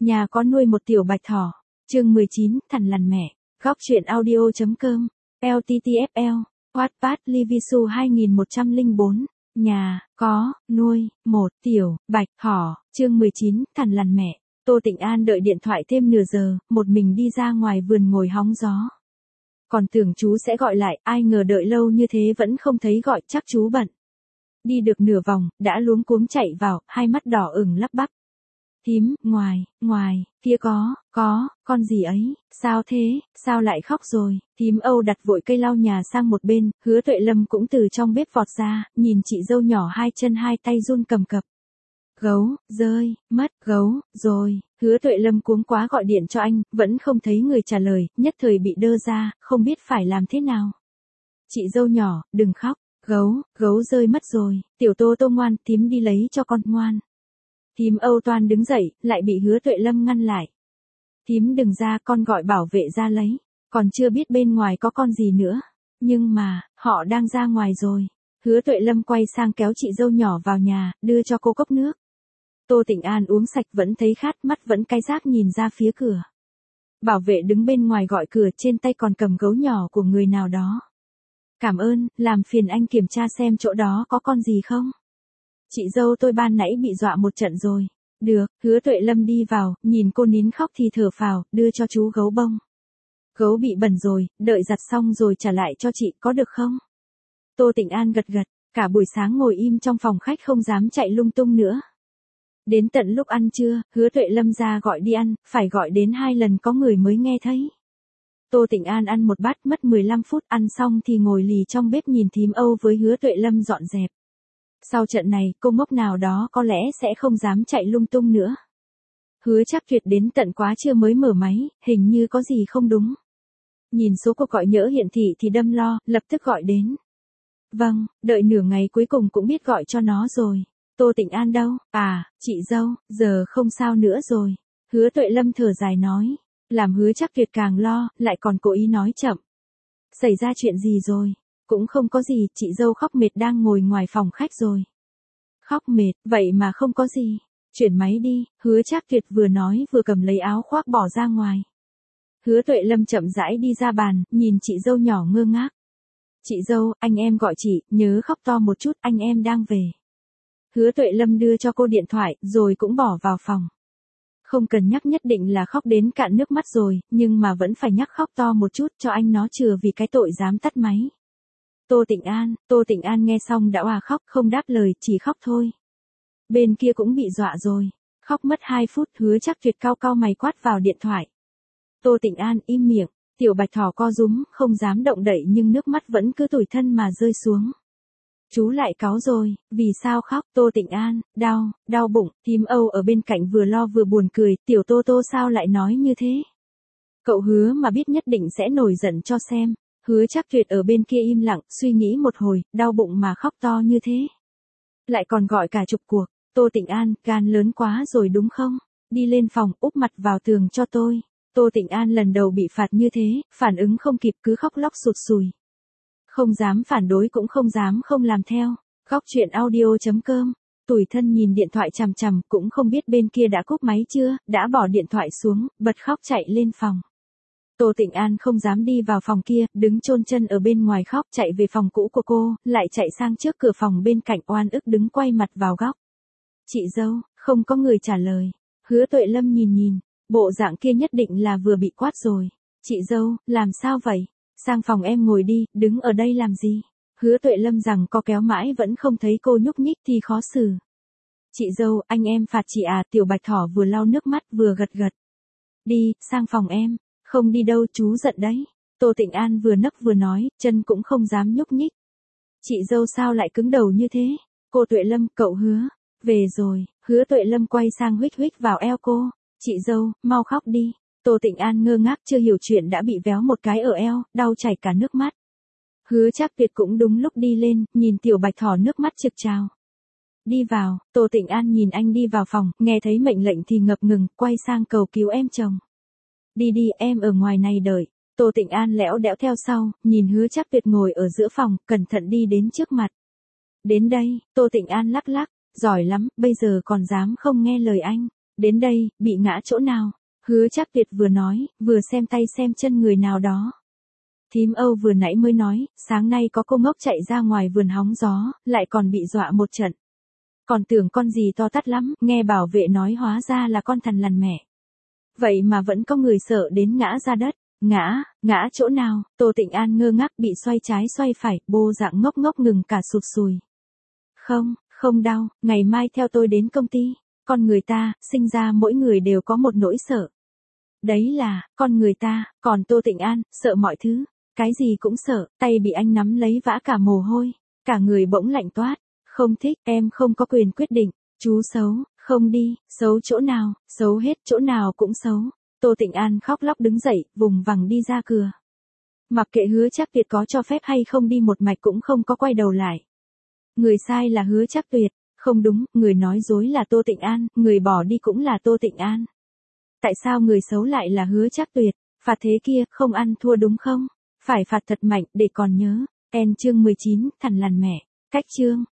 Nhà có nuôi một tiểu bạch thỏ. Chương 19, thằn lằn mẹ. Góc truyện audio.com. LTTFL. Wattpad Livisu 2104. Nhà có nuôi một tiểu bạch thỏ. Chương 19, thằn lằn mẹ. Tô Tịnh An đợi điện thoại thêm nửa giờ, một mình đi ra ngoài vườn ngồi hóng gió. Còn tưởng chú sẽ gọi lại, ai ngờ đợi lâu như thế vẫn không thấy gọi, chắc chú bận. Đi được nửa vòng, đã luống cuống chạy vào, hai mắt đỏ ửng lắp bắp. Thím, ngoài, kia có, con gì ấy, sao thế, sao lại khóc rồi, thím Âu đặt vội cây lau nhà sang một bên, Hứa Tuệ Lâm cũng từ trong bếp vọt ra, nhìn chị dâu nhỏ hai chân hai tay run cầm cập. Gấu, rơi, mất, gấu, rồi, Hứa Tuệ Lâm cuống quá gọi điện cho anh, vẫn không thấy người trả lời, nhất thời bị đơ ra, không biết phải làm thế nào. Chị dâu nhỏ, đừng khóc, gấu rơi mất rồi, tiểu Tô Tô ngoan, thím đi lấy cho con ngoan. Thím Âu toan đứng dậy, lại bị Hứa Tuệ Lâm ngăn lại. Thím đừng ra, con gọi bảo vệ ra lấy, còn chưa biết bên ngoài có con gì nữa. Nhưng mà, họ đang ra ngoài rồi. Hứa Tuệ Lâm quay sang kéo chị dâu nhỏ vào nhà, đưa cho cô cốc nước. Tô Tịnh An uống sạch vẫn thấy khát, mắt vẫn cay rác nhìn ra phía cửa. Bảo vệ đứng bên ngoài gọi cửa, trên tay còn cầm gấu nhỏ của người nào đó. Cảm ơn, làm phiền anh kiểm tra xem chỗ đó có con gì không? Chị dâu tôi ban nãy bị dọa một trận rồi. Được, Hứa Tuệ Lâm đi vào, nhìn cô nín khóc thì thở phào, đưa cho chú gấu bông. Gấu bị bẩn rồi, đợi giặt xong rồi trả lại cho chị, có được không? Tô Tịnh An gật gật, cả buổi sáng ngồi im trong phòng khách không dám chạy lung tung nữa. Đến tận lúc ăn trưa, Hứa Tuệ Lâm ra gọi đi ăn, phải gọi đến 2 lần có người mới nghe thấy. Tô Tịnh An ăn một bát mất 15 phút, ăn xong thì ngồi lì trong bếp nhìn thím Âu với Hứa Tuệ Lâm dọn dẹp. Sau trận này, cô ngốc nào đó có lẽ sẽ không dám chạy lung tung nữa. Hứa Trác Tuyệt đến tận quá trưa mới mở máy, hình như có gì không đúng. Nhìn số cuộc gọi nhỡ hiển thị thì đâm lo, lập tức gọi đến. Vâng, đợi nửa ngày cuối cùng cũng biết gọi cho nó rồi. Tô Tịnh An đâu? À, chị dâu, giờ không sao nữa rồi. Hứa Tuệ Lâm thở dài nói. Làm Hứa Trác Tuyệt càng lo, lại còn cố ý nói chậm. Xảy ra chuyện gì rồi? Cũng không có gì, chị dâu khóc mệt đang ngồi ngoài phòng khách rồi. Khóc mệt, vậy mà không có gì. Chuyển máy đi, Hứa Trác Tuyệt vừa nói vừa cầm lấy áo khoác bỏ ra ngoài. Hứa Tuệ Lâm chậm rãi đi ra bàn, nhìn chị dâu nhỏ ngơ ngác. Chị dâu, anh em gọi chị, nhớ khóc to một chút, anh em đang về. Hứa Tuệ Lâm đưa cho cô điện thoại, rồi cũng bỏ vào phòng. Không cần nhắc nhất định là khóc đến cạn nước mắt rồi, nhưng mà vẫn phải nhắc khóc to một chút cho anh nó chừa vì cái tội dám tắt máy. Tô Tịnh An nghe xong đã òa khóc, không đáp lời, chỉ khóc thôi. Bên kia cũng bị dọa rồi. Khóc mất 2 phút, Hứa Trác Tuyệt cau mày quát vào điện thoại. Tô Tịnh An im miệng, tiểu bạch thỏ co rúm, không dám động đậy nhưng nước mắt vẫn cứ tủi thân mà rơi xuống. Chú lại cáu rồi, vì sao khóc? Tô Tịnh An, đau bụng, thím Âu ở bên cạnh vừa lo vừa buồn cười, tiểu Tô Tô sao lại nói như thế? Cậu Hứa mà biết nhất định sẽ nổi giận cho xem. Hứa Trác Tuyệt ở bên kia im lặng, suy nghĩ một hồi, đau bụng mà khóc to như thế. Lại còn gọi cả chục cuộc. Tô Tịnh An, gan lớn quá rồi đúng không? Đi lên phòng, úp mặt vào tường cho tôi. Tô Tịnh An lần đầu bị phạt như thế, phản ứng không kịp cứ khóc lóc sụt sùi. Không dám phản đối cũng không dám không làm theo. Góc truyện audio.com. Tủi thân nhìn điện thoại chằm chằm, cũng không biết bên kia đã cúp máy chưa, đã bỏ điện thoại xuống, bật khóc chạy lên phòng. Tô Tịnh An không dám đi vào phòng kia, đứng chôn chân ở bên ngoài khóc, chạy về phòng cũ của cô, lại chạy sang trước cửa phòng bên cạnh oan ức đứng quay mặt vào góc. Chị dâu, không có người trả lời. Hứa Tuệ Lâm nhìn, bộ dạng kia nhất định là vừa bị quát rồi. Chị dâu, làm sao vậy? Sang phòng em ngồi đi, đứng ở đây làm gì? Hứa Tuệ Lâm rằng có kéo mãi vẫn không thấy cô nhúc nhích thì khó xử. Chị dâu, anh em phạt chị à? Tiểu bạch thỏ vừa lau nước mắt vừa gật gật. Đi, sang phòng em. Không đi đâu, chú giận đấy. Tô Tịnh An vừa nấc vừa nói, chân cũng không dám nhúc nhích. Chị dâu sao lại cứng đầu như thế? Cô Tuệ Lâm, cậu Hứa. Về rồi. Hứa Tuệ Lâm quay sang huých vào eo cô. Chị dâu, mau khóc đi. Tô Tịnh An ngơ ngác chưa hiểu chuyện đã bị véo một cái ở eo, đau chảy cả nước mắt. Hứa Trác Tuyệt cũng đúng lúc đi lên, nhìn tiểu bạch thỏ nước mắt trực trào. Đi vào, Tô Tịnh An nhìn anh đi vào phòng, nghe thấy mệnh lệnh thì ngập ngừng, quay sang cầu cứu em chồng. Đi, em ở ngoài này đợi. Tô Tịnh An lẽo đẽo theo sau, nhìn Hứa Trác Tuyệt ngồi ở giữa phòng, cẩn thận đi đến trước mặt. Đến đây, Tô Tịnh An lắc, giỏi lắm, bây giờ còn dám không nghe lời anh. Đến đây, bị ngã chỗ nào? Hứa Trác Tuyệt vừa nói, vừa xem tay xem chân người nào đó. Thím Âu vừa nãy mới nói, sáng nay có cô ngốc chạy ra ngoài vườn hóng gió, lại còn bị dọa một trận. Còn tưởng con gì to tát lắm, nghe bảo vệ nói hóa ra là con thằn lằn mẹ. Vậy mà vẫn có người sợ đến ngã ra đất. Ngã chỗ nào? Tô Tịnh An ngơ ngác bị xoay trái xoay phải, bô dạng ngốc ngốc ngừng cả sụt sùi. Không đau, ngày mai theo tôi đến công ty. Con người ta, sinh ra mỗi người đều có một nỗi sợ. Đấy là, con người ta, còn Tô Tịnh An, sợ mọi thứ. Cái gì cũng sợ, tay bị anh nắm lấy vã cả mồ hôi. Cả người bỗng lạnh toát. Không thích, em không có quyền quyết định. Chú xấu, không đi, xấu chỗ nào, xấu hết chỗ nào cũng xấu. Tô Tịnh An khóc lóc đứng dậy, vùng vằng đi ra cửa. Mặc kệ Hứa Trác Tuyệt có cho phép hay không đi một mạch cũng không có quay đầu lại. Người sai là Hứa Trác Tuyệt, không đúng, người nói dối là Tô Tịnh An, người bỏ đi cũng là Tô Tịnh An. Tại sao người xấu lại là Hứa Trác Tuyệt? Phạt thế kia, không ăn thua đúng không? Phải phạt thật mạnh để còn nhớ. Chương 19, thằn lằn mẹ. Cách chương